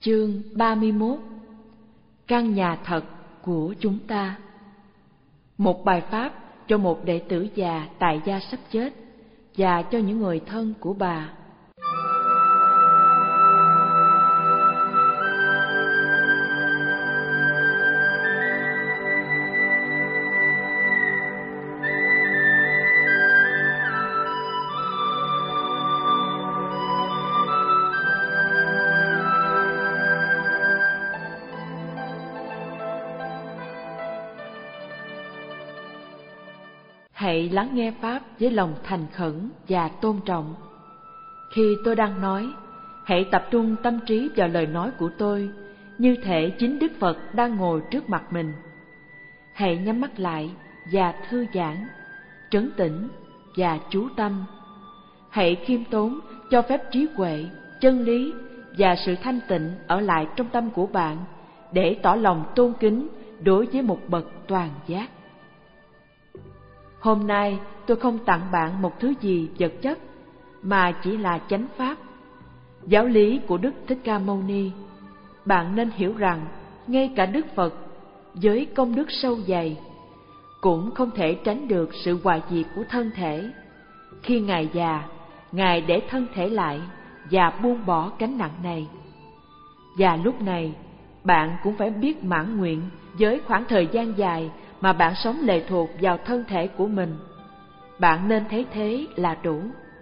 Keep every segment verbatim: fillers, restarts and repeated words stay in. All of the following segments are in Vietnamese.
Chương ba mươi mốt. Căn nhà thật của chúng ta. Một bài pháp cho một đệ tử già tại gia sắp chết và cho những người thân của bà. Hãy lắng nghe Pháp với lòng thành khẩn và tôn trọng. Khi tôi đang nói, hãy tập trung tâm trí vào lời nói của tôi, như thể chính Đức Phật đang ngồi trước mặt mình. Hãy nhắm mắt lại và thư giãn, trấn tĩnh và chú tâm. Hãy khiêm tốn cho phép trí huệ, chân lý và sự thanh tịnh ở lại trong tâm của bạn để tỏ lòng tôn kính đối với một bậc toàn giác. Hôm nay tôi không tặng bạn một thứ gì vật chất, mà chỉ là chánh pháp, giáo lý của Đức Thích Ca Mâu Ni. Bạn nên hiểu rằng, ngay cả Đức Phật, với công đức sâu dày, cũng không thể tránh được sự hoại diệt của thân thể. Khi Ngài già, Ngài để thân thể lại và buông bỏ gánh nặng này. Và lúc này, bạn cũng phải biết mãn nguyện với khoảng thời gian dài mà bạn sống lệ thuộc vào thân thể của mình. Bạn nên thấy thế là đủ.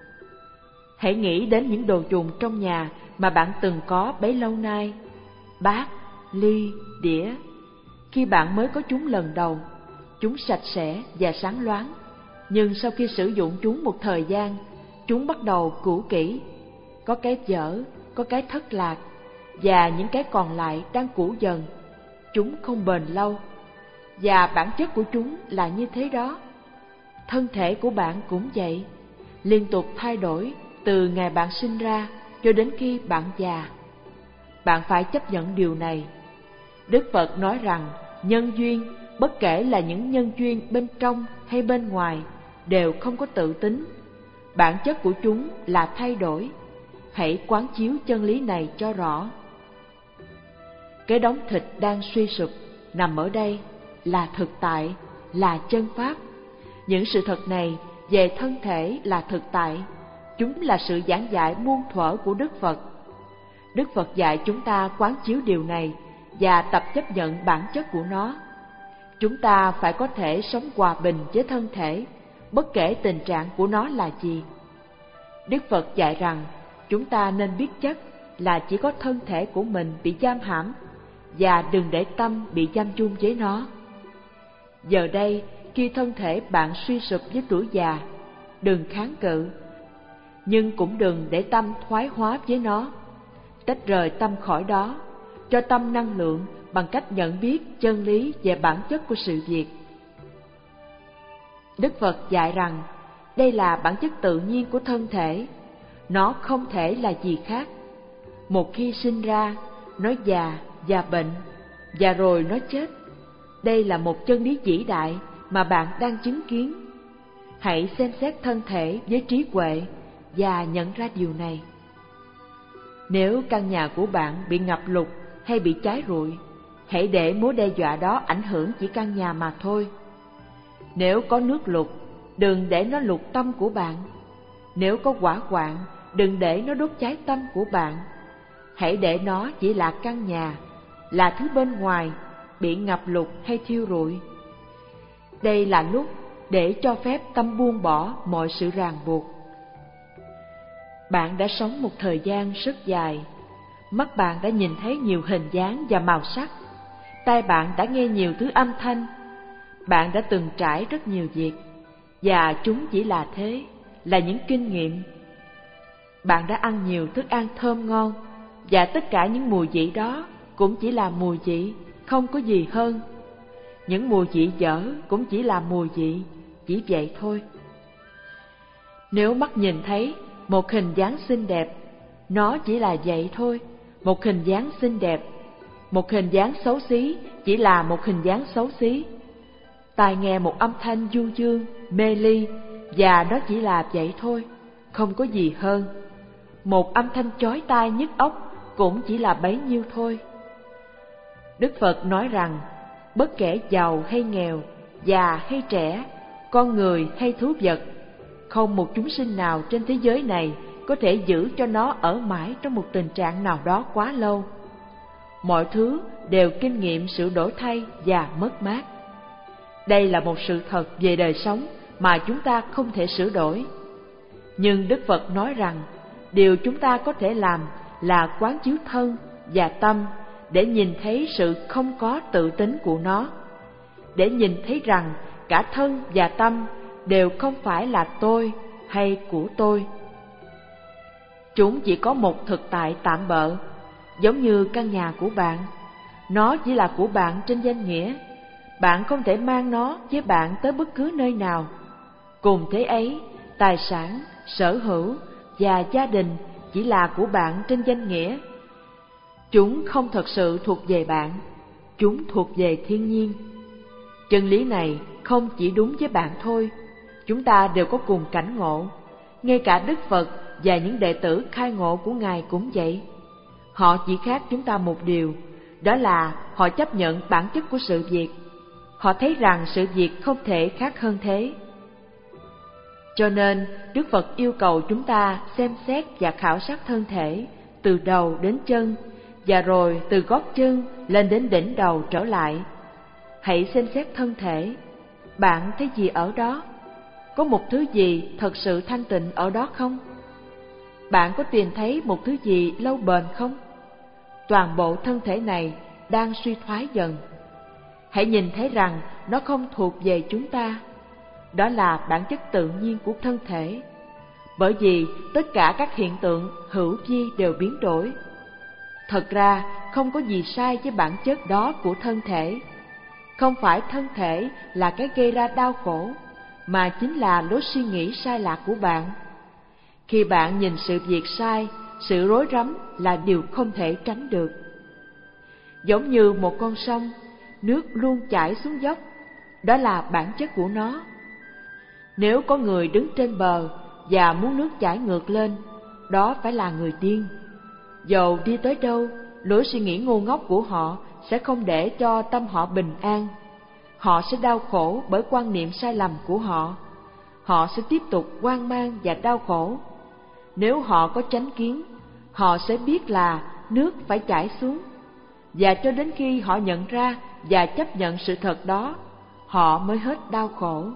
Hãy nghĩ đến những đồ dùng trong nhà mà bạn từng có bấy lâu nay: bát, ly, đĩa. Khi bạn mới có chúng lần đầu, chúng sạch sẽ và sáng loáng. Nhưng sau khi sử dụng chúng một thời gian, chúng bắt đầu cũ kỹ. Có cái dở, có cái thất lạc, và những cái còn lại đang cũ dần. Chúng không bền lâu. Và bản chất của chúng là như thế đó. Thân thể của bạn cũng vậy, liên tục thay đổi từ ngày bạn sinh ra cho đến khi bạn già. Bạn phải chấp nhận điều này. Đức Phật nói rằng nhân duyên, bất kể là những nhân duyên bên trong hay bên ngoài, đều không có tự tính. Bản chất của chúng là thay đổi. Hãy quán chiếu chân lý này cho rõ. Cái đống thịt đang suy sụp nằm ở đây là thực tại, là chân pháp. Những sự thật này về thân thể là thực tại. Chúng là sự giảng dạy muôn thuở của Đức Phật. Đức Phật dạy chúng ta quán chiếu điều này và tập chấp nhận bản chất của nó. Chúng ta phải có thể sống hòa bình với thân thể, bất kể tình trạng của nó là gì. Đức Phật dạy rằng chúng ta nên biết chắc là chỉ có thân thể của mình bị giam hãm, và đừng để tâm bị giam chung với nó. Giờ đây, khi thân thể bạn suy sụp với tuổi già, đừng kháng cự, nhưng cũng đừng để tâm thoái hóa với nó. Tách rời tâm khỏi đó, cho tâm năng lượng bằng cách nhận biết chân lý về bản chất của sự việc. Đức Phật dạy rằng đây là bản chất tự nhiên của thân thể, nó không thể là gì khác. Một khi sinh ra, nó già và bệnh, và rồi nó chết. Đây là một chân lý vĩ đại mà bạn đang chứng kiến. Hãy xem xét thân thể với trí huệ và nhận ra điều này. Nếu căn nhà của bạn bị ngập lụt hay bị cháy rụi, hãy để mối đe dọa đó ảnh hưởng chỉ căn nhà mà thôi. Nếu có nước lụt, đừng để nó lụt tâm của bạn. Nếu có hỏa hoạn, đừng để nó đốt cháy tâm của bạn. Hãy để nó chỉ là căn nhà, là thứ bên ngoài bị ngập lụt hay thiêu rụi. Đây là lúc để cho phép tâm buông bỏ mọi sự ràng buộc. Bạn đã sống một thời gian rất dài. Mắt bạn đã nhìn thấy nhiều hình dáng và màu sắc. Tai bạn đã nghe nhiều thứ âm thanh. Bạn đã từng trải rất nhiều việc, và chúng chỉ là thế, là những kinh nghiệm. Bạn đã ăn nhiều thức ăn thơm ngon, và tất cả những mùi vị đó cũng chỉ là mùi vị, không có gì hơn. Những mùi vị dở cũng chỉ là mùi vị, chỉ vậy thôi. Nếu mắt nhìn thấy một hình dáng xinh đẹp, nó chỉ là vậy thôi, một hình dáng xinh đẹp. Một hình dáng xấu xí chỉ là một hình dáng xấu xí. Tai nghe một âm thanh du dương, mê ly, và nó chỉ là vậy thôi, không có gì hơn. Một âm thanh chói tai nhức óc cũng chỉ là bấy nhiêu thôi. Đức Phật nói rằng, bất kể giàu hay nghèo, già hay trẻ, con người hay thú vật, không một chúng sinh nào trên thế giới này có thể giữ cho nó ở mãi trong một tình trạng nào đó quá lâu. Mọi thứ đều kinh nghiệm sự đổi thay và mất mát. Đây là một sự thật về đời sống mà chúng ta không thể sửa đổi. Nhưng Đức Phật nói rằng, điều chúng ta có thể làm là quán chiếu thân và tâm để nhìn thấy sự không có tự tính của nó, để nhìn thấy rằng cả thân và tâm đều không phải là tôi hay của tôi. Chúng chỉ có một thực tại tạm bợ, giống như căn nhà của bạn. Nó chỉ là của bạn trên danh nghĩa. Bạn không thể mang nó với bạn tới bất cứ nơi nào. Cùng thế ấy, tài sản, sở hữu và gia đình chỉ là của bạn trên danh nghĩa. Chúng không thật sự thuộc về bạn, chúng thuộc về thiên nhiên. Chân lý này không chỉ đúng với bạn thôi, chúng ta đều có cùng cảnh ngộ. Ngay cả Đức Phật và những đệ tử khai ngộ của Ngài cũng vậy. Họ chỉ khác chúng ta một điều, đó là họ chấp nhận bản chất của sự việc. Họ thấy rằng sự việc không thể khác hơn thế. Cho nên, Đức Phật yêu cầu chúng ta xem xét và khảo sát thân thể từ đầu đến chân, và rồi từ gót chân lên đến đỉnh đầu trở lại. Hãy xem xét thân thể. Bạn thấy gì ở đó? Có một thứ gì thật sự thanh tịnh ở đó không? Bạn có tìm thấy một thứ gì lâu bền không? Toàn bộ thân thể này đang suy thoái dần. Hãy nhìn thấy rằng nó không thuộc về chúng ta. Đó là bản chất tự nhiên của thân thể. Bởi vì tất cả các hiện tượng hữu vi đều biến đổi. Thật ra không có gì sai với bản chất đó của thân thể. Không phải thân thể là cái gây ra đau khổ, mà chính là lối suy nghĩ sai lạc của bạn. Khi bạn nhìn sự việc sai, sự rối rắm là điều không thể tránh được. Giống như một con sông, nước luôn chảy xuống dốc, đó là bản chất của nó. Nếu có người đứng trên bờ và muốn nước chảy ngược lên, đó phải là người điên. Dầu đi tới đâu, lối suy nghĩ ngu ngốc của họ sẽ không để cho tâm họ bình an. Họ sẽ đau khổ bởi quan niệm sai lầm của họ. Họ sẽ tiếp tục hoang mang và đau khổ. Nếu họ có chánh kiến, họ sẽ biết là nước phải chảy xuống. Và cho đến khi họ nhận ra và chấp nhận sự thật đó, họ mới hết đau khổ.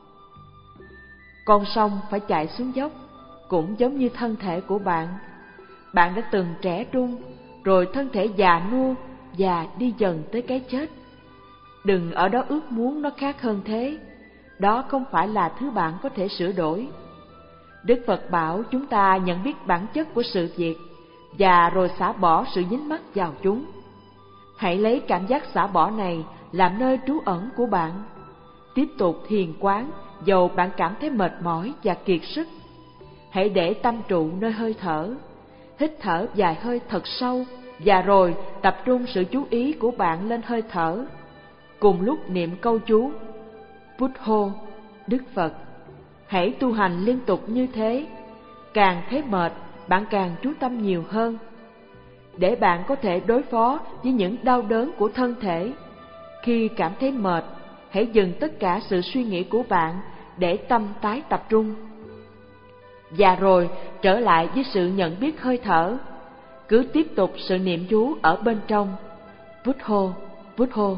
Con sông phải chảy xuống dốc, cũng giống như thân thể của bạn. Bạn đã từng trẻ trung, rồi thân thể già nua và đi dần tới cái chết. Đừng ở đó ước muốn nó khác hơn thế. Đó không phải là thứ bạn có thể sửa đổi. Đức Phật bảo chúng ta nhận biết bản chất của sự việc và rồi xả bỏ sự dính mắc vào chúng. Hãy lấy cảm giác xả bỏ này làm nơi trú ẩn của bạn. Tiếp tục thiền quán dầu bạn cảm thấy mệt mỏi và kiệt sức. Hãy để tâm trụ nơi hơi thở. Hít thở vài hơi thật sâu và rồi tập trung sự chú ý của bạn lên hơi thở. Cùng lúc niệm câu chú Bụt Hô, Đức Phật. Hãy tu hành liên tục như thế. Càng thấy mệt, bạn càng chú tâm nhiều hơn. Để bạn có thể đối phó với những đau đớn của thân thể, khi cảm thấy mệt, hãy dừng tất cả sự suy nghĩ của bạn để tâm tái tập trung. Và rồi trở lại với sự nhận biết hơi thở. Cứ tiếp tục sự niệm chú ở bên trong Bụt Hô, Bụt Hô.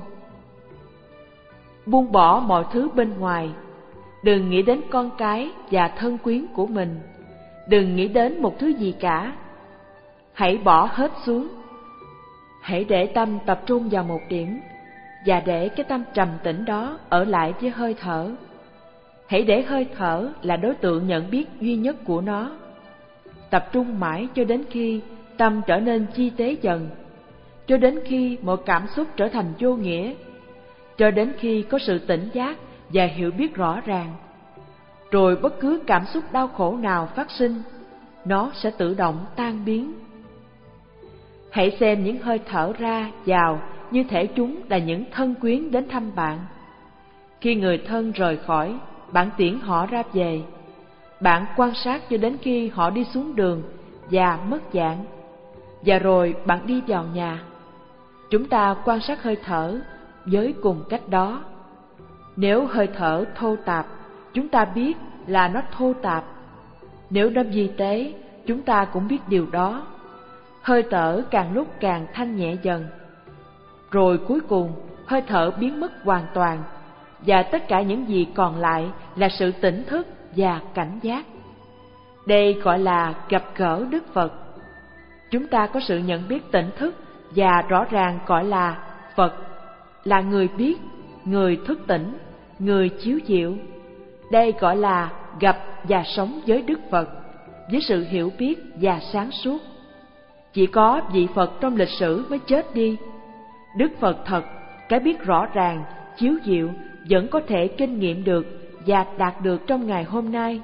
Buông bỏ mọi thứ bên ngoài. Đừng nghĩ đến con cái và thân quyến của mình. Đừng nghĩ đến một thứ gì cả. Hãy bỏ hết xuống. Hãy để tâm tập trung vào một điểm, và để cái tâm trầm tĩnh đó ở lại với hơi thở. Hãy để hơi thở là đối tượng nhận biết duy nhất của nó. Tập trung mãi cho đến khi tâm trở nên chi tế dần, cho đến khi mọi cảm xúc trở thành vô nghĩa, cho đến khi có sự tỉnh giác và hiểu biết rõ ràng. Rồi bất cứ cảm xúc đau khổ nào phát sinh, nó sẽ tự động tan biến. Hãy xem những hơi thở ra vào như thể chúng là những thân quyến đến thăm bạn. Khi người thân rời khỏi, bạn tiễn họ ra về. Bạn quan sát cho đến khi họ đi xuống đường và mất dạng. và rồi bạn đi vào nhà. Chúng ta quan sát hơi thở với cùng cách đó. Nếu hơi thở thô tạp, chúng ta biết là nó thô tạp. Nếu nó vi tế, chúng ta cũng biết điều đó. Hơi thở càng lúc càng thanh nhẹ dần. Rồi cuối cùng, hơi thở biến mất hoàn toàn, và tất cả những gì còn lại là sự tỉnh thức và cảnh giác. Đây gọi là gặp gỡ Đức Phật. Chúng ta có sự nhận biết tỉnh thức và rõ ràng gọi là Phật, là người biết, người thức tỉnh, người chiếu diệu. Đây gọi là gặp và sống với Đức Phật, với sự hiểu biết và sáng suốt. Chỉ có vị Phật trong lịch sử mới chết đi. Đức Phật thật, cái biết rõ ràng, chiếu diệu vẫn có thể kinh nghiệm được và đạt được trong ngày hôm nay.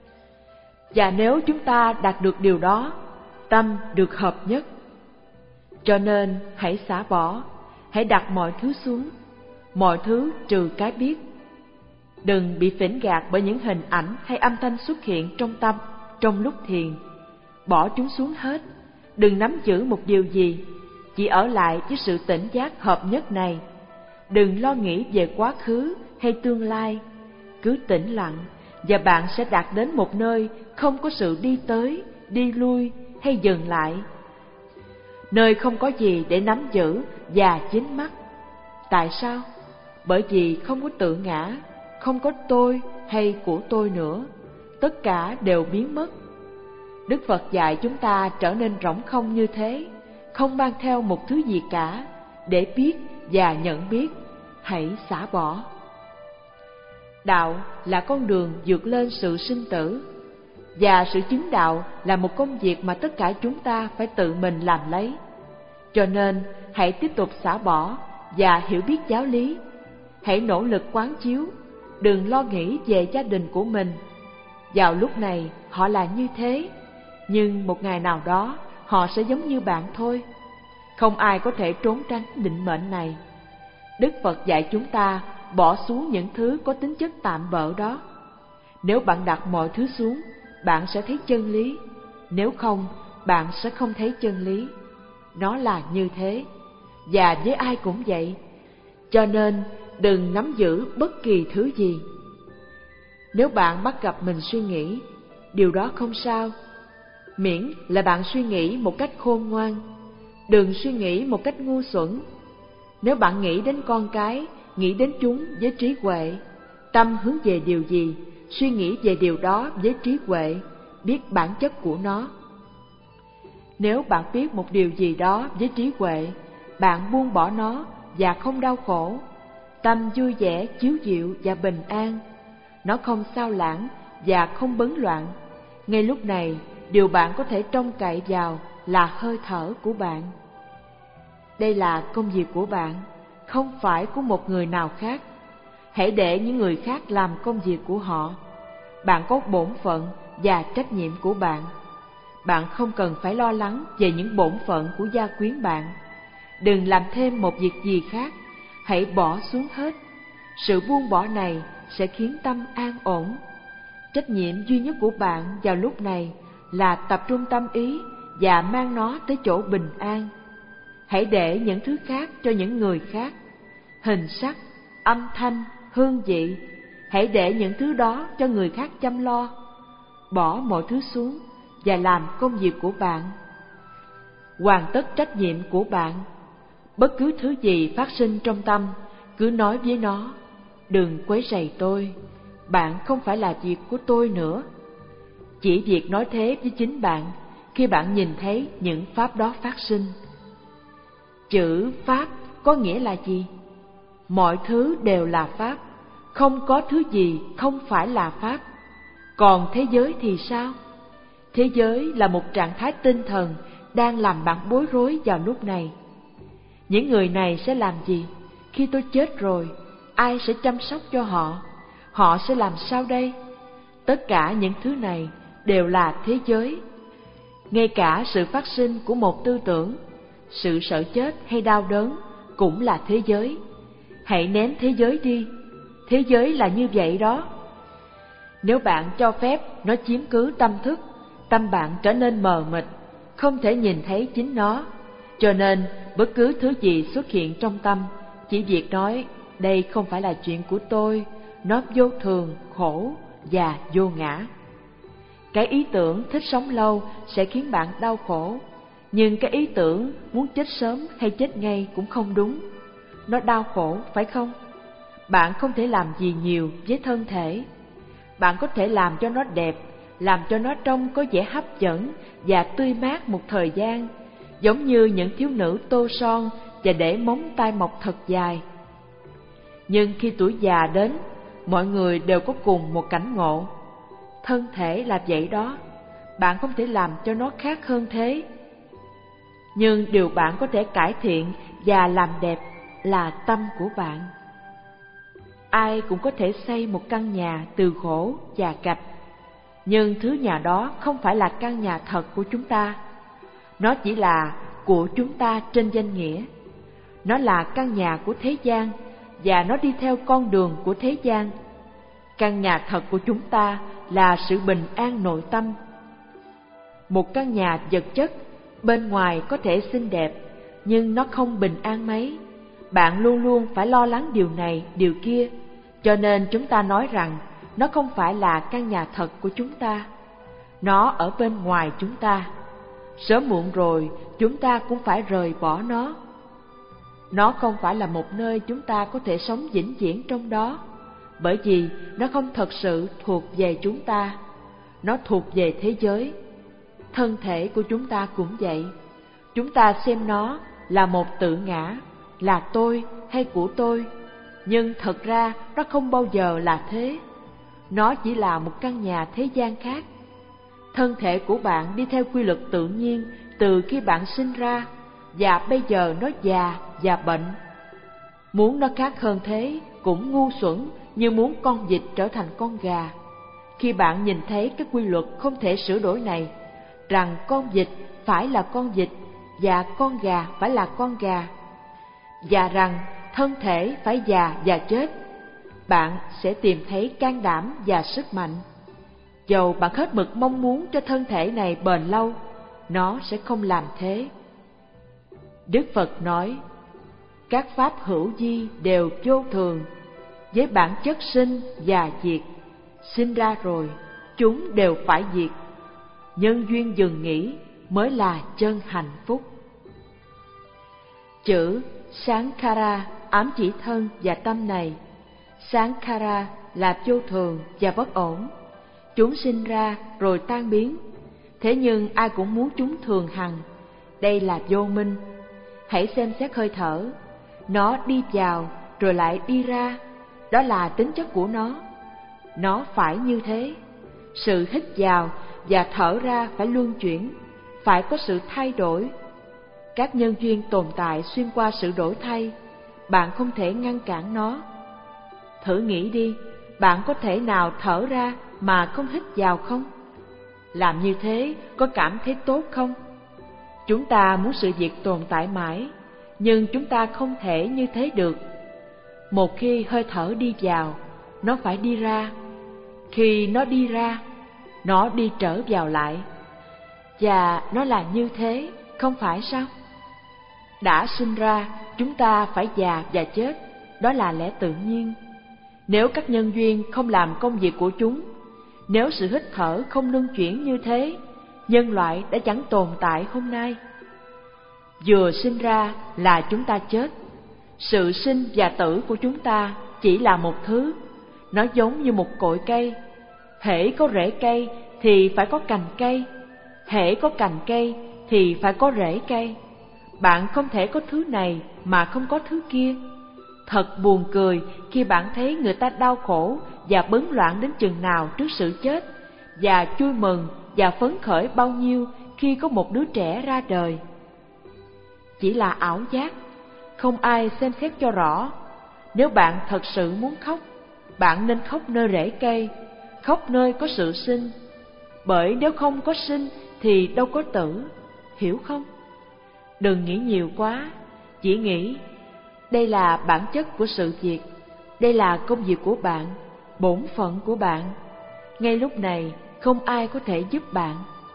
Và nếu chúng ta đạt được điều đó, tâm được hợp nhất. Cho nên hãy xả bỏ, hãy đặt mọi thứ xuống, mọi thứ trừ cái biết. Đừng bị phỉnh gạt bởi những hình ảnh hay âm thanh xuất hiện trong tâm trong lúc thiền. Bỏ chúng xuống hết, đừng nắm giữ một điều gì, chỉ ở lại với sự tỉnh giác hợp nhất này. Đừng lo nghĩ về quá khứ hay tương lai, cứ tĩnh lặng và bạn sẽ đạt đến một nơi không có sự đi tới, đi lui hay dừng lại. Nơi không có gì để nắm giữ và dính mắc. Tại sao? Bởi vì không có tự ngã, không có tôi hay của tôi nữa. Tất cả đều biến mất. Đức Phật dạy chúng ta trở nên rỗng không như thế, không mang theo một thứ gì cả, để biết và nhận biết. Hãy xả bỏ. Đạo là con đường vượt lên sự sinh tử, và sự chứng đạo là một công việc mà tất cả chúng ta phải tự mình làm lấy. Cho nên hãy tiếp tục xả bỏ và hiểu biết giáo lý. Hãy nỗ lực quán chiếu, đừng lo nghĩ về gia đình của mình. Vào lúc này họ là như thế, nhưng một ngày nào đó họ sẽ giống như bạn thôi. Không ai có thể trốn tránh định mệnh này. Đức Phật dạy chúng ta bỏ xuống những thứ có tính chất tạm bợ đó. Nếu bạn đặt mọi thứ xuống, bạn sẽ thấy chân lý. Nếu không, bạn sẽ không thấy chân lý. Nó là như thế, và với ai cũng vậy. Cho nên đừng nắm giữ bất kỳ thứ gì. Nếu bạn bắt gặp mình suy nghĩ, điều đó không sao, miễn là bạn suy nghĩ một cách khôn ngoan. Đừng suy nghĩ một cách ngu xuẩn. Nếu bạn nghĩ đến con cái, nghĩ đến chúng với trí huệ, tâm hướng về điều gì, suy nghĩ về điều đó với trí huệ, biết bản chất của nó. Nếu bạn biết một điều gì đó với trí huệ, bạn buông bỏ nó và không đau khổ. Tâm vui vẻ, chiếu diệu và bình an. Nó không xao lãng và không bấn loạn. Ngay lúc này, điều bạn có thể trông cậy vào là hơi thở của bạn. Đây là công việc của bạn, không phải của một người nào khác. Hãy để những người khác làm công việc của họ. Bạn có bổn phận và trách nhiệm của bạn. Bạn không cần phải lo lắng về những bổn phận của gia quyến bạn. Đừng làm thêm một việc gì khác, hãy bỏ xuống hết. Sự buông bỏ này sẽ khiến tâm an ổn. Trách nhiệm duy nhất của bạn vào lúc này là tập trung tâm ý và mang nó tới chỗ bình an. Hãy để những thứ khác cho những người khác. Hình sắc, âm thanh, hương vị, hãy để những thứ đó cho người khác chăm lo. Bỏ mọi thứ xuống và làm công việc của bạn. Hoàn tất trách nhiệm của bạn. Bất cứ thứ gì phát sinh trong tâm, cứ nói với nó: đừng quấy rầy tôi, bạn không phải là việc của tôi nữa. Chỉ việc nói thế với chính bạn khi bạn nhìn thấy những pháp đó phát sinh. Chữ pháp có nghĩa là gì? Mọi thứ đều là pháp, không có thứ gì không phải là pháp. Còn thế giới thì sao? Thế giới là một trạng thái tinh thần đang làm bạn bối rối vào lúc này. Những người này sẽ làm gì? Khi tôi chết rồi, ai sẽ chăm sóc cho họ? Họ sẽ làm sao đây? Tất cả những thứ này đều là thế giới. Ngay cả sự phát sinh của một tư tưởng, sự sợ chết hay đau đớn cũng là thế giới. Hãy ném thế giới đi. Thế giới là như vậy đó. Nếu bạn cho phép nó chiếm cứ tâm thức, tâm bạn trở nên mờ mịt, không thể nhìn thấy chính nó, cho nên bất cứ thứ gì xuất hiện trong tâm, chỉ việc nói đây không phải là chuyện của tôi, nó vô thường, khổ và vô ngã. Cái ý tưởng thích sống lâu sẽ khiến bạn đau khổ, nhưng cái ý tưởng muốn chết sớm hay chết ngay cũng không đúng. Nó đau khổ, phải không? Bạn không thể làm gì nhiều với thân thể. Bạn có thể làm cho nó đẹp, làm cho nó trông có vẻ hấp dẫn và tươi mát một thời gian, giống như những thiếu nữ tô son và để móng tay mọc thật dài. Nhưng khi tuổi già đến, mọi người đều có cùng một cảnh ngộ. Thân thể là vậy đó, bạn không thể làm cho nó khác hơn thế. Nhưng điều bạn có thể cải thiện và làm đẹp là tâm của bạn. Ai cũng có thể xây một căn nhà từ gỗ và gạch, nhưng thứ nhà đó không phải là căn nhà thật của chúng ta. Nó chỉ là của chúng ta trên danh nghĩa. Nó là căn nhà của thế gian, và nó đi theo con đường của thế gian. Căn nhà thật của chúng ta là sự bình an nội tâm. Một căn nhà vật chất bên ngoài có thể xinh đẹp, nhưng nó không bình an mấy. Bạn luôn luôn phải lo lắng điều này, điều kia. Cho nên chúng ta nói rằng nó không phải là căn nhà thật của chúng ta. Nó ở bên ngoài chúng ta. Sớm muộn rồi chúng ta cũng phải rời bỏ nó. Nó không phải là một nơi chúng ta có thể sống vĩnh viễn trong đó, bởi vì nó không thật sự thuộc về chúng ta. Nó thuộc về thế giới. Thân thể của chúng ta cũng vậy. Chúng ta xem nó là một tự ngã, là tôi hay của tôi, nhưng thật ra nó không bao giờ là thế. Nó chỉ là một căn nhà thế gian khác. Thân thể của bạn đi theo quy luật tự nhiên từ khi bạn sinh ra, và bây giờ nó già và bệnh. Muốn nó khác hơn thế cũng ngu xuẩn như muốn con vịt trở thành con gà. Khi bạn nhìn thấy cái quy luật không thể sửa đổi này, rằng con vịt phải là con vịt và con gà phải là con gà, và rằng thân thể phải già và chết, bạn sẽ tìm thấy can đảm và sức mạnh. Dầu bạn hết mực mong muốn cho thân thể này bền lâu, nó sẽ không làm thế. Đức Phật nói, các pháp hữu vi đều vô thường, với bản chất sinh và diệt. Sinh ra rồi, chúng đều phải diệt. Nhân duyên dừng nghỉ mới là chân hạnh phúc. Chữ Sankhara ám chỉ thân và tâm này. Sankhara là vô thường và bất ổn. Chúng sinh ra rồi tan biến. Thế nhưng ai cũng muốn chúng thường hằng. Đây là vô minh. Hãy xem xét hơi thở. Nó đi vào rồi lại đi ra. Đó là tính chất của nó. Nó phải như thế. Sự hít vào và thở ra phải luân chuyển, phải có sự thay đổi. Các nhân duyên tồn tại xuyên qua sự đổi thay. Bạn không thể ngăn cản nó. Thử nghĩ đi, bạn có thể nào thở ra mà không hít vào không? Làm như thế có cảm thấy tốt không? Chúng ta muốn sự việc tồn tại mãi, nhưng chúng ta không thể như thế được. Một khi hơi thở đi vào, nó phải đi ra. Khi nó đi ra, nó đi trở vào lại. Và nó là như thế, không phải sao? Đã sinh ra, chúng ta phải già và chết. Đó là lẽ tự nhiên. Nếu các nhân duyên không làm công việc của chúng, nếu sự hít thở không luân chuyển như thế, nhân loại đã chẳng tồn tại hôm nay. Vừa sinh ra là chúng ta chết. Sự sinh và tử của chúng ta chỉ là một thứ. Nó giống như một cội cây. Hễ có rễ cây thì phải có cành cây. Hễ có cành cây thì phải có rễ cây. Bạn không thể có thứ này mà không có thứ kia. Thật buồn cười khi bạn thấy người ta đau khổ và bấn loạn đến chừng nào trước sự chết, và vui mừng và phấn khởi bao nhiêu khi có một đứa trẻ ra đời. Chỉ là ảo giác, không ai xem xét cho rõ. Nếu bạn thật sự muốn khóc, bạn nên khóc nơi rễ cây, khóc nơi có sự sinh. Bởi nếu không có sinh thì đâu có tử, hiểu không? Đừng nghĩ nhiều quá, chỉ nghĩ đây là bản chất của sự việc, đây là công việc của bạn, bổn phận của bạn. Ngay lúc này không ai có thể giúp bạn.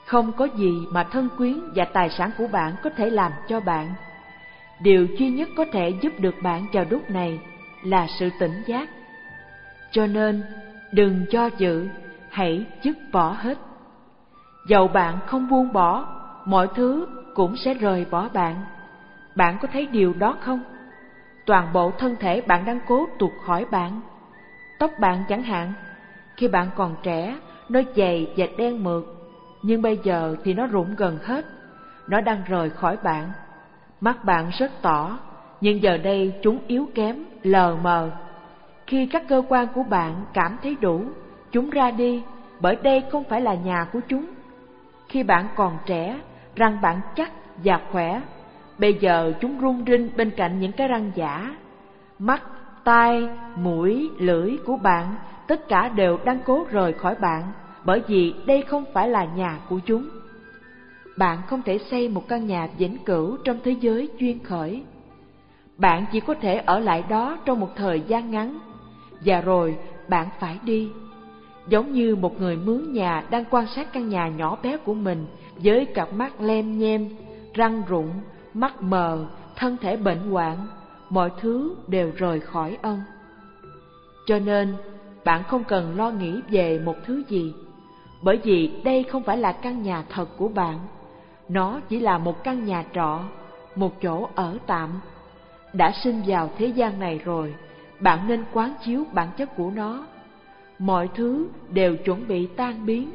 Không có gì mà thân quyến và tài sản của bạn có thể làm cho bạn. Điều duy nhất có thể giúp được bạn vào lúc này là sự tỉnh giác. Cho nên, đừng do dự, hãy dứt bỏ hết. Dầu bạn không buông bỏ, mọi thứ cũng sẽ rời bỏ bạn. Bạn có thấy điều đó không? Toàn bộ thân thể bạn đang cố tuột khỏi bạn. Tóc bạn chẳng hạn, khi bạn còn trẻ, nó dày và đen mượt, nhưng bây giờ thì nó rụng gần hết. Nó đang rời khỏi bạn. Mắt bạn rất tỏ, nhưng giờ đây chúng yếu kém, lờ mờ. Khi các cơ quan của bạn cảm thấy đủ, chúng ra đi, bởi đây không phải là nhà của chúng. Khi bạn còn trẻ, răng bạn chắc và khỏe. Bây giờ chúng rung rinh bên cạnh những cái răng giả. Mắt, tai, mũi, lưỡi của bạn, tất cả đều đang cố rời khỏi bạn, bởi vì đây không phải là nhà của chúng. Bạn không thể xây một căn nhà vĩnh cửu trong thế giới duyên khởi. Bạn chỉ có thể ở lại đó trong một thời gian ngắn, và rồi bạn phải đi. Giống như một người mướn nhà đang quan sát căn nhà nhỏ bé của mình với cặp mắt lem nhem, răng rụng, mắt mờ, thân thể bệnh hoạn, mọi thứ đều rời khỏi ông. Cho nên, bạn không cần lo nghĩ về một thứ gì, bởi vì đây không phải là căn nhà thật của bạn. Nó chỉ là một căn nhà trọ, một chỗ ở tạm. Đã sinh vào thế gian này rồi, bạn nên quán chiếu bản chất của nó. Mọi thứ đều chuẩn bị tan biến.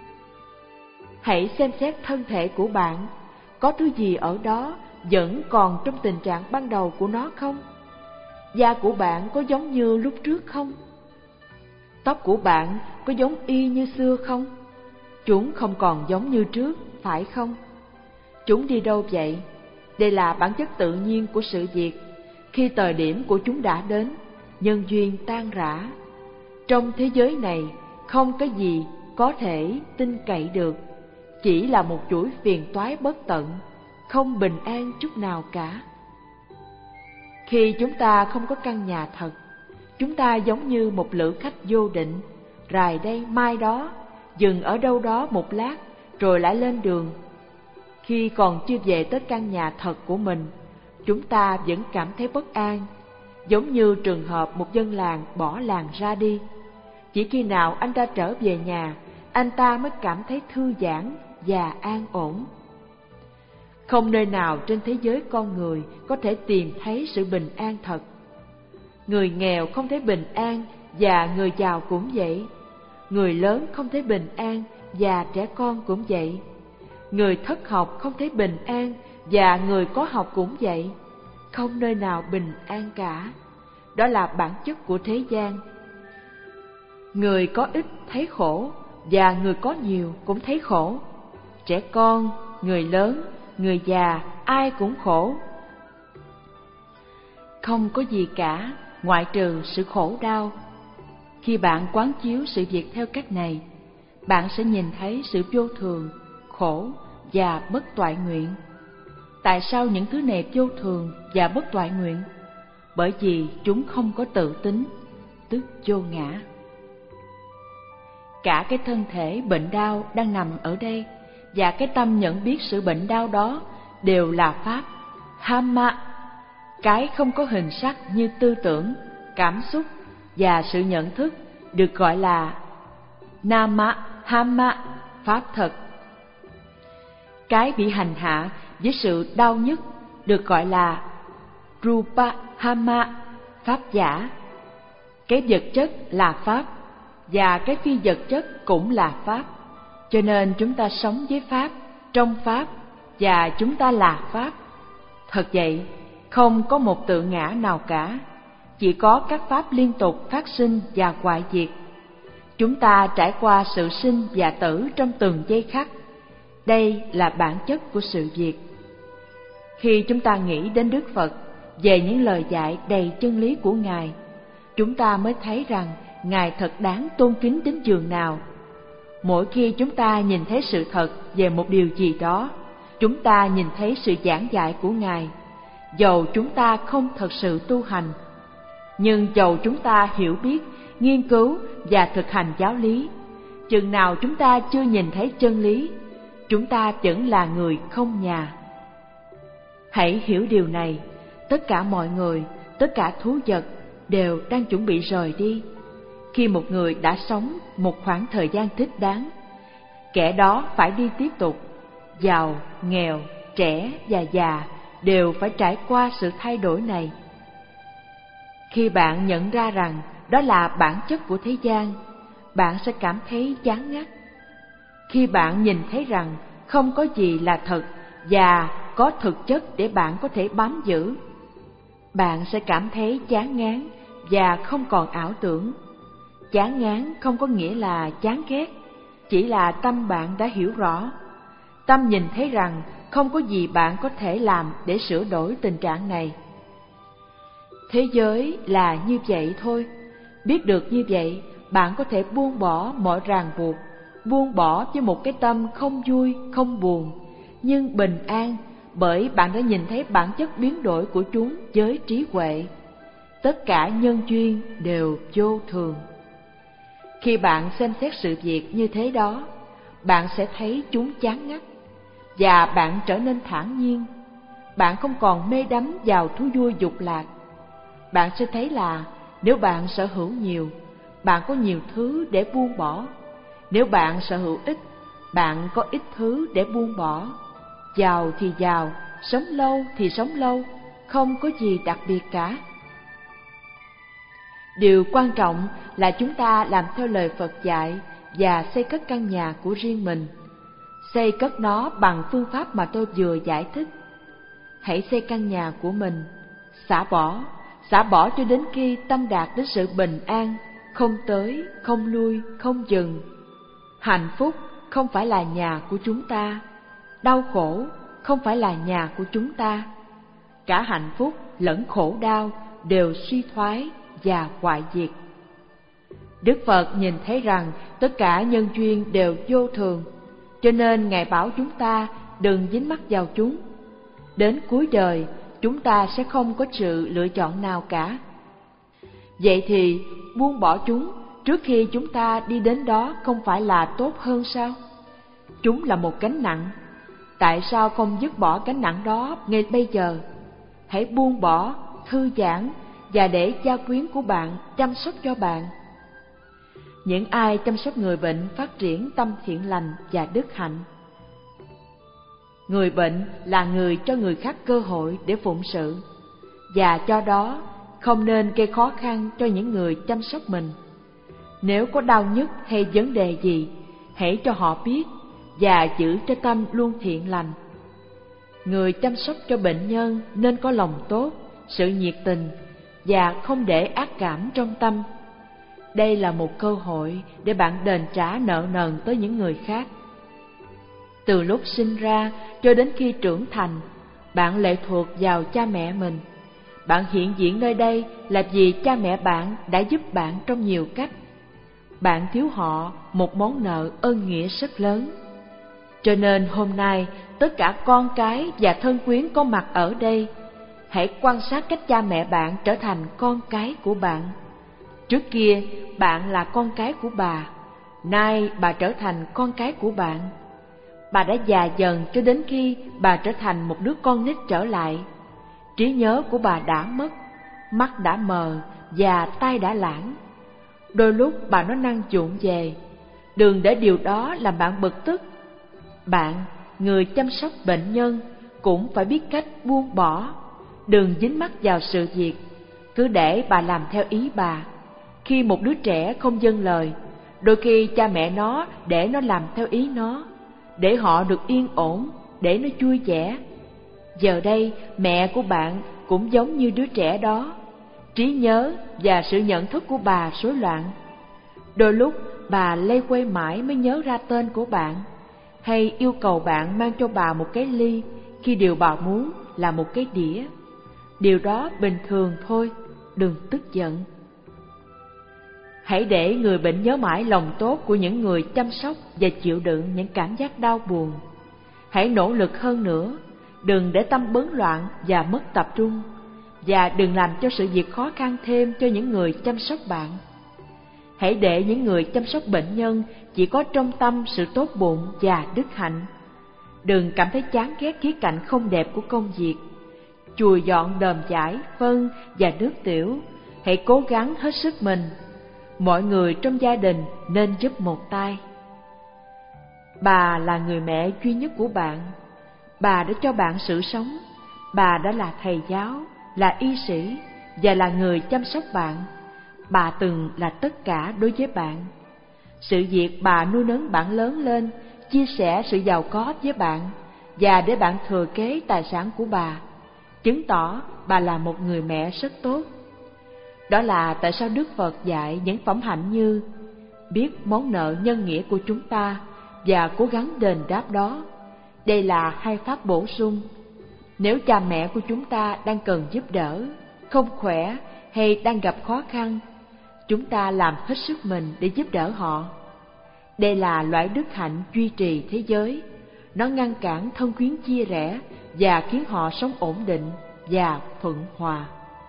Hãy xem xét thân thể của bạn, có thứ gì ở đó vẫn còn trong tình trạng ban đầu của nó không? Da của bạn có giống như lúc trước không? Tóc của bạn có giống y như xưa không? Chúng không còn giống như trước, phải không? Chúng đi đâu vậy? Đây là bản chất tự nhiên của sự việc. Khi thời điểm của chúng đã đến, nhân duyên tan rã. Trong thế giới này, không cái gì có thể tin cậy được, chỉ là một chuỗi phiền toái bất tận, không bình an chút nào cả. Khi chúng ta không có căn nhà thật, chúng ta giống như một lữ khách vô định, rày đây mai đó, dừng ở đâu đó một lát, rồi lại lên đường. Khi còn chưa về tới căn nhà thật của mình, chúng ta vẫn cảm thấy bất an, giống như trường hợp một dân làng bỏ làng ra đi. Chỉ khi nào anh ta trở về nhà, anh ta mới cảm thấy thư giãn và an ổn. Không nơi nào trên thế giới con người có thể tìm thấy sự bình an thật. Người nghèo không thấy bình an và người giàu cũng vậy. Người lớn không thấy bình an và trẻ con cũng vậy. Người thất học không thấy bình an và người có học cũng vậy. Không nơi nào bình an cả. Đó là bản chất của thế gian. Người có ít thấy khổ và người có nhiều cũng thấy khổ. Trẻ con, người lớn, người già, ai cũng khổ. Không có gì cả ngoại trừ sự khổ đau. Khi bạn quán chiếu sự việc theo cách này, bạn sẽ nhìn thấy sự vô thường, khổ và bất toại nguyện. Tại sao những thứ này vô thường và bất toại nguyện? Bởi vì chúng không có tự tính, tức vô ngã. Cả cái thân thể bệnh đau đang nằm ở đây và cái tâm nhận biết sự bệnh đau đó đều là pháp Hamma. Cái không có hình sắc như tư tưởng, cảm xúc và sự nhận thức được gọi là Nama Hamma, pháp thật. Cái bị hành hạ với sự đau nhức được gọi là Rupa Hamma, pháp giả. Cái vật chất là pháp và cái phi vật chất cũng là pháp. Cho nên chúng ta sống với pháp, trong pháp và chúng ta là pháp. Thật vậy, không có một tự ngã nào cả, chỉ có các pháp liên tục phát sinh và hoại diệt. Chúng ta trải qua sự sinh và tử trong từng giây khắc. Đây là bản chất của sự việc. Khi chúng ta nghĩ đến Đức Phật, về những lời dạy đầy chân lý của Ngài, chúng ta mới thấy rằng Ngài thật đáng tôn kính đến giường nào. Mỗi khi chúng ta nhìn thấy sự thật về một điều gì đó, chúng ta nhìn thấy sự giảng dạy của Ngài. Dầu chúng ta không thật sự tu hành, nhưng dầu chúng ta hiểu biết, nghiên cứu và thực hành giáo lý, chừng nào chúng ta chưa nhìn thấy chân lý, chúng ta vẫn là người không nhà. Hãy hiểu điều này, tất cả mọi người, tất cả thú vật đều đang chuẩn bị rời đi. Khi một người đã sống một khoảng thời gian thích đáng, kẻ đó phải đi tiếp tục. Giàu, nghèo, trẻ và già đều phải trải qua sự thay đổi này. Khi bạn nhận ra rằng đó là bản chất của thế gian, bạn sẽ cảm thấy chán ngắt. Khi bạn nhìn thấy rằng không có gì là thật và có thực chất để bạn có thể bám giữ, bạn sẽ cảm thấy chán ngán và không còn ảo tưởng. Chán ngán không có nghĩa là chán ghét, chỉ là tâm bạn đã hiểu rõ. Tâm nhìn thấy rằng không có gì bạn có thể làm để sửa đổi tình trạng này. Thế giới là như vậy thôi. Biết được như vậy, bạn có thể buông bỏ mọi ràng buộc, buông bỏ với một cái tâm không vui, không buồn, nhưng bình an, bởi bạn đã nhìn thấy bản chất biến đổi của chúng với trí huệ. Tất cả nhân duyên đều vô thường. Khi bạn xem xét sự việc như thế đó, bạn sẽ thấy chúng chán ngắt, và bạn trở nên thản nhiên. Bạn không còn mê đắm vào thú vui dục lạc. Bạn sẽ thấy là nếu bạn sở hữu nhiều, bạn có nhiều thứ để buông bỏ. Nếu bạn sở hữu ít, bạn có ít thứ để buông bỏ. Giàu thì giàu, sống lâu thì sống lâu, không có gì đặc biệt cả. Điều quan trọng là chúng ta làm theo lời Phật dạy và xây cất căn nhà của riêng mình. Xây cất nó bằng phương pháp mà tôi vừa giải thích. Hãy xây căn nhà của mình, xả bỏ, xả bỏ cho đến khi tâm đạt đến sự bình an, không tới, không lui, không dừng. Hạnh phúc không phải là nhà của chúng ta, đau khổ không phải là nhà của chúng ta. Cả hạnh phúc lẫn khổ đau đều suy thoái và hoại diệt. Đức Phật nhìn thấy rằng tất cả nhân duyên đều vô thường, cho nên Ngài bảo chúng ta đừng dính mắc vào chúng. Đến cuối đời, chúng ta sẽ không có sự lựa chọn nào cả. Vậy thì buông bỏ chúng trước khi chúng ta đi đến đó không phải là tốt hơn sao? Chúng là một gánh nặng. Tại sao không dứt bỏ gánh nặng đó ngay bây giờ? Hãy buông bỏ, thư giãn và để gia quyến của bạn chăm sóc cho bạn. Những ai chăm sóc người bệnh phát triển tâm thiện lành và đức hạnh. Người bệnh là người cho người khác cơ hội để phụng sự, và do đó không nên gây khó khăn cho những người chăm sóc mình. Nếu có đau nhức hay vấn đề gì, hãy cho họ biết và giữ cho tâm luôn thiện lành. Người chăm sóc cho bệnh nhân nên có lòng tốt, sự nhiệt tình và không để ác cảm trong tâm. Đây là một cơ hội để bạn đền trả nợ nần tới những người khác. Từ lúc sinh ra cho đến khi trưởng thành, bạn lệ thuộc vào cha mẹ mình. Bạn hiện diện nơi đây là vì cha mẹ bạn đã giúp bạn trong nhiều cách. Bạn thiếu họ một món nợ ơn nghĩa rất lớn. Cho nên hôm nay, tất cả con cái và thân quyến có mặt ở đây, hãy quan sát cách cha mẹ bạn trở thành con cái của bạn. Trước kia, bạn là con cái của bà, nay bà trở thành con cái của bạn. Bà đã già dần cho đến khi bà trở thành một đứa con nít trở lại. Trí nhớ của bà đã mất, mắt đã mờ và tai đã lãng. Đôi lúc bà nói năng vụng về, đừng để điều đó làm bạn bực tức. Bạn, người chăm sóc bệnh nhân, cũng phải biết cách buông bỏ. Đừng dính mắc vào sự việc, cứ để bà làm theo ý bà. Khi một đứa trẻ không vâng lời, đôi khi cha mẹ nó để nó làm theo ý nó, để họ được yên ổn, để nó vui vẻ. Giờ đây, mẹ của bạn cũng giống như đứa trẻ đó. Trí nhớ và sự nhận thức của bà rối loạn. Đôi lúc bà lây quay mãi mới nhớ ra tên của bạn, hay yêu cầu bạn mang cho bà một cái ly khi điều bà muốn là một cái đĩa. Điều đó bình thường thôi, đừng tức giận. Hãy để người bệnh nhớ mãi lòng tốt của những người chăm sóc và chịu đựng những cảm giác đau buồn. Hãy nỗ lực hơn nữa, đừng để tâm bấn loạn và mất tập trung, và đừng làm cho sự việc khó khăn thêm cho những người chăm sóc bạn. Hãy để những người chăm sóc bệnh nhân chỉ có trong tâm sự tốt bụng và đức hạnh. Đừng cảm thấy chán ghét khía cạnh không đẹp của công việc. Chùi dọn đờm chải, phân và nước tiểu, hãy cố gắng hết sức mình. Mọi người trong gia đình nên giúp một tay. Bà là người mẹ duy nhất của bạn. Bà đã cho bạn sự sống. Bà đã là thầy giáo, là y sĩ và là người chăm sóc bạn. Bà từng là tất cả đối với bạn. Sự việc bà nuôi nấng bạn lớn lên, chia sẻ sự giàu có với bạn và để bạn thừa kế tài sản của bà, chứng tỏ bà là một người mẹ rất tốt. Đó là tại sao Đức Phật dạy những phẩm hạnh như biết món nợ nhân nghĩa của chúng ta và cố gắng đền đáp đó. Đây là hai pháp bổ sung. Nếu cha mẹ của chúng ta đang cần giúp đỡ, không khỏe hay đang gặp khó khăn, chúng ta làm hết sức mình để giúp đỡ họ. Đây là loại đức hạnh duy trì thế giới. Nó ngăn cản thân quyến chia rẽ và khiến họ sống ổn định và thuận hòa.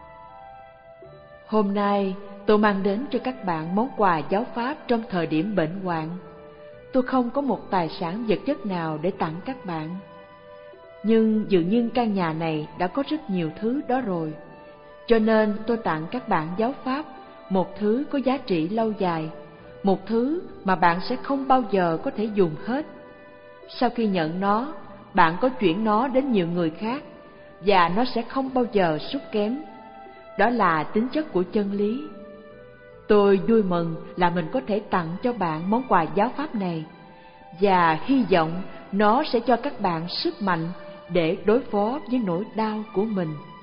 Hôm nay tôi mang đến cho các bạn món quà giáo pháp trong thời điểm bệnh hoạn. Tôi không có một tài sản vật chất nào để tặng các bạn, nhưng dường như căn nhà này đã có rất nhiều thứ đó rồi. Cho nên tôi tặng các bạn giáo pháp, một thứ có giá trị lâu dài, một thứ mà bạn sẽ không bao giờ có thể dùng hết. Sau khi nhận nó, bạn có chuyển nó đến nhiều người khác, và nó sẽ không bao giờ sút kém. Đó là tính chất của chân lý. Tôi vui mừng là mình có thể tặng cho bạn món quà giáo pháp này, và hy vọng nó sẽ cho các bạn sức mạnh để đối phó với nỗi đau của mình.